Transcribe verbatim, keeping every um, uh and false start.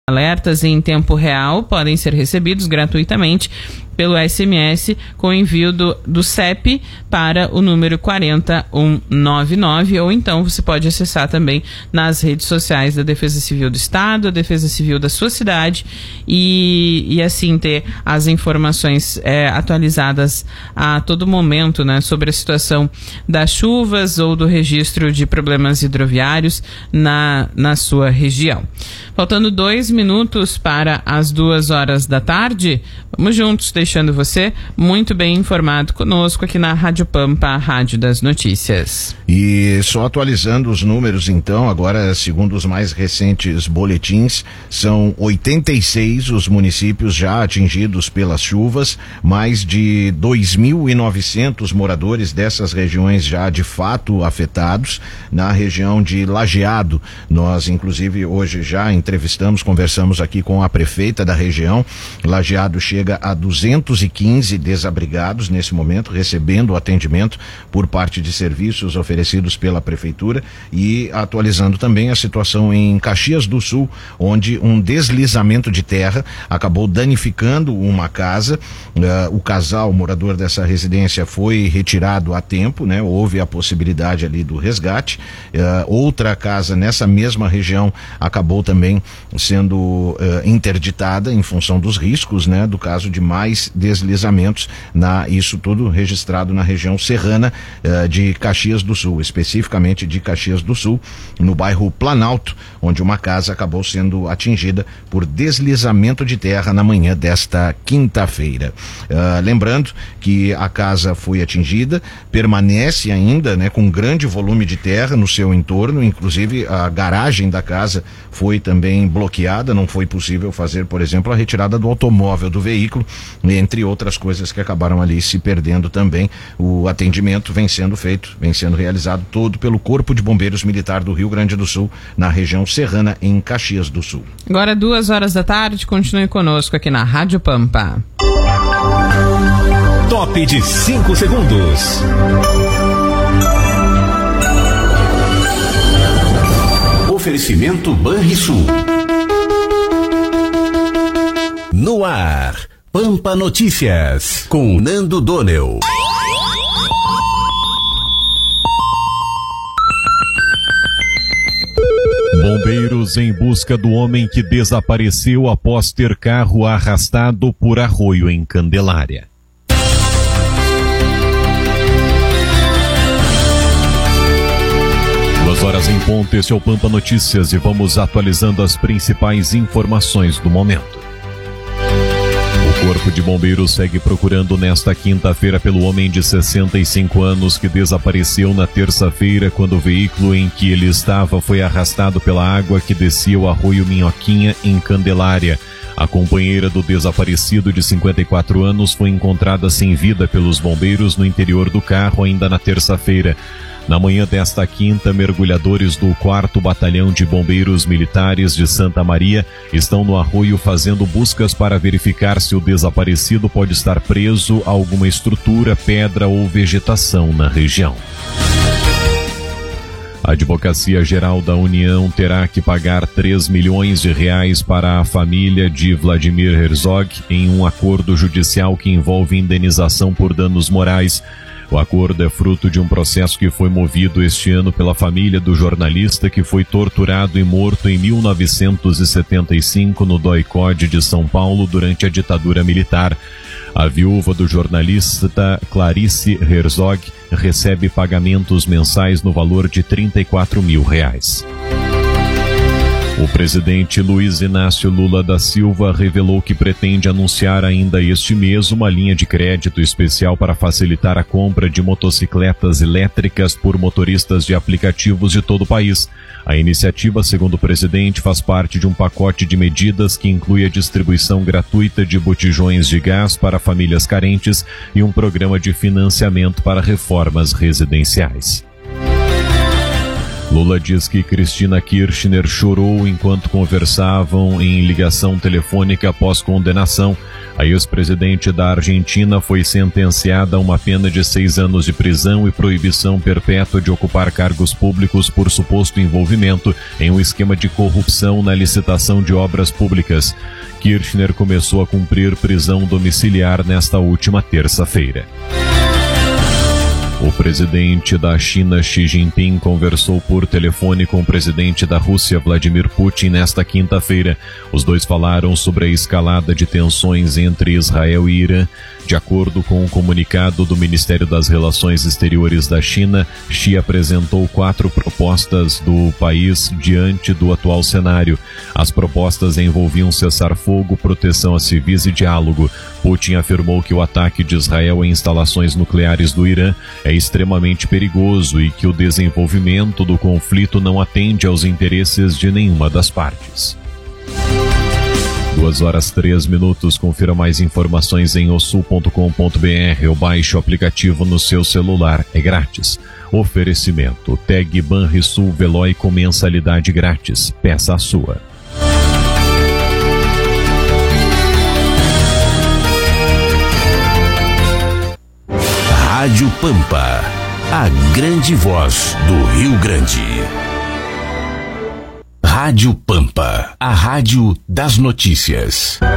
Alertas em tempo real podem ser recebidos gratuitamente pelo S M S com envio do, do C E P para o número quatro zero um nove nove, ou então você pode acessar também nas redes sociais da Defesa Civil do Estado, a Defesa Civil da sua cidade, e, e assim ter as informações é, atualizadas a todo momento, né, sobre a situação das chuvas ou do registro de problemas hidroviários na, na sua região. Faltando dois minutos para as duas horas da tarde, vamos juntos, deixando você muito bem informado conosco aqui na Rádio Pampa, a Rádio das Notícias. E só atualizando os números, então, agora, segundo os mais recentes boletins, são oitenta e seis os municípios já atingidos pelas chuvas, mais de dois mil e novecentos moradores dessas regiões já de fato afetados. Na região de Lajeado, nós inclusive hoje já entrevistamos, conversamos aqui com a prefeita da região. Lajeado chega a duzentos e quinze desabrigados nesse momento, recebendo atendimento por parte de serviços oferecidos pela prefeitura, e atualizando também a situação em Caxias do Sul, onde um deslizamento de terra acabou danificando uma casa. Uh, o casal morador dessa residência foi retirado a tempo, né? Houve a possibilidade ali do resgate. Uh, outra casa nessa mesma região acabou também sendo uh, interditada em função dos riscos, né? Do caso de mais deslizamentos, na, isso tudo registrado na região serrana uh, de Caxias do Sul, especificamente de Caxias do Sul, no bairro Planalto, onde uma casa acabou sendo atingida por deslizamento de terra na manhã desta quinta-feira. Uh, lembrando que a casa foi atingida, permanece ainda, né, com grande volume de terra no seu entorno, inclusive a garagem da casa foi também bloqueada, não foi possível fazer, por exemplo, a retirada do automóvel do veículo, entre outras coisas que acabaram ali se perdendo também. O atendimento vem sendo feito, vem sendo realizado todo pelo Corpo de Bombeiros Militar do Rio Grande do Sul, na região serrana, em Caxias do Sul. Agora, duas horas da tarde, continue conosco aqui na Rádio Pampa. Top de cinco segundos. Oferecimento Banrisul. No ar, Pampa Notícias, com Nando Donel. Bombeiros em busca do homem que desapareceu após ter carro arrastado por arroio em Candelária. Duas horas em ponto, esse é o Pampa Notícias e vamos atualizando as principais informações do momento. O Corpo de Bombeiros segue procurando nesta quinta-feira pelo homem de sessenta e cinco anos que desapareceu na terça-feira quando o veículo em que ele estava foi arrastado pela água que descia o arroio Minhoquinha em Candelária. A companheira do desaparecido de cinquenta e quatro anos foi encontrada sem vida pelos bombeiros no interior do carro ainda na terça-feira. Na manhã desta quinta, mergulhadores do quarto Batalhão de Bombeiros Militares de Santa Maria estão no arroio fazendo buscas para verificar se o desaparecido pode estar preso a alguma estrutura, pedra ou vegetação na região. A Advocacia Geral da União terá que pagar três milhões de reais para a família de Vladimir Herzog em um acordo judicial que envolve indenização por danos morais. O acordo é fruto de um processo que foi movido este ano pela família do jornalista que foi torturado e morto em mil novecentos e setenta e cinco no D O I-Code de São Paulo durante a ditadura militar. A viúva do jornalista, Clarice Herzog, recebe pagamentos mensais no valor de trinta e quatro mil reais. O presidente Luiz Inácio Lula da Silva revelou que pretende anunciar ainda este mês uma linha de crédito especial para facilitar a compra de motocicletas elétricas por motoristas de aplicativos de todo o país. A iniciativa, segundo o presidente, faz parte de um pacote de medidas que inclui a distribuição gratuita de botijões de gás para famílias carentes e um programa de financiamento para reformas residenciais. Lula diz que Cristina Kirchner chorou enquanto conversavam em ligação telefônica após condenação. A ex-presidente da Argentina foi sentenciada a uma pena de seis anos de prisão e proibição perpétua de ocupar cargos públicos por suposto envolvimento em um esquema de corrupção na licitação de obras públicas. Kirchner começou a cumprir prisão domiciliar nesta última terça-feira. O presidente da China, Xi Jinping, conversou por telefone com o presidente da Rússia, Vladimir Putin, nesta quinta-feira. Os dois falaram sobre a escalada de tensões entre Israel e Irã. De acordo com um comunicado do Ministério das Relações Exteriores da China, Xi apresentou quatro propostas do país diante do atual cenário. As propostas envolviam cessar-fogo, proteção a civis e diálogo. Putin afirmou que o ataque de Israel em instalações nucleares do Irã é extremamente perigoso e que o desenvolvimento do conflito não atende aos interesses de nenhuma das partes. Duas horas, três minutos. Confira mais informações em osul ponto com ponto br ou baixe o aplicativo no seu celular. É grátis. Oferecimento. Tag Banrisul Veloy com mensalidade grátis. Peça a sua. Rádio Pampa, a grande voz do Rio Grande. Rádio Pampa, a rádio das notícias.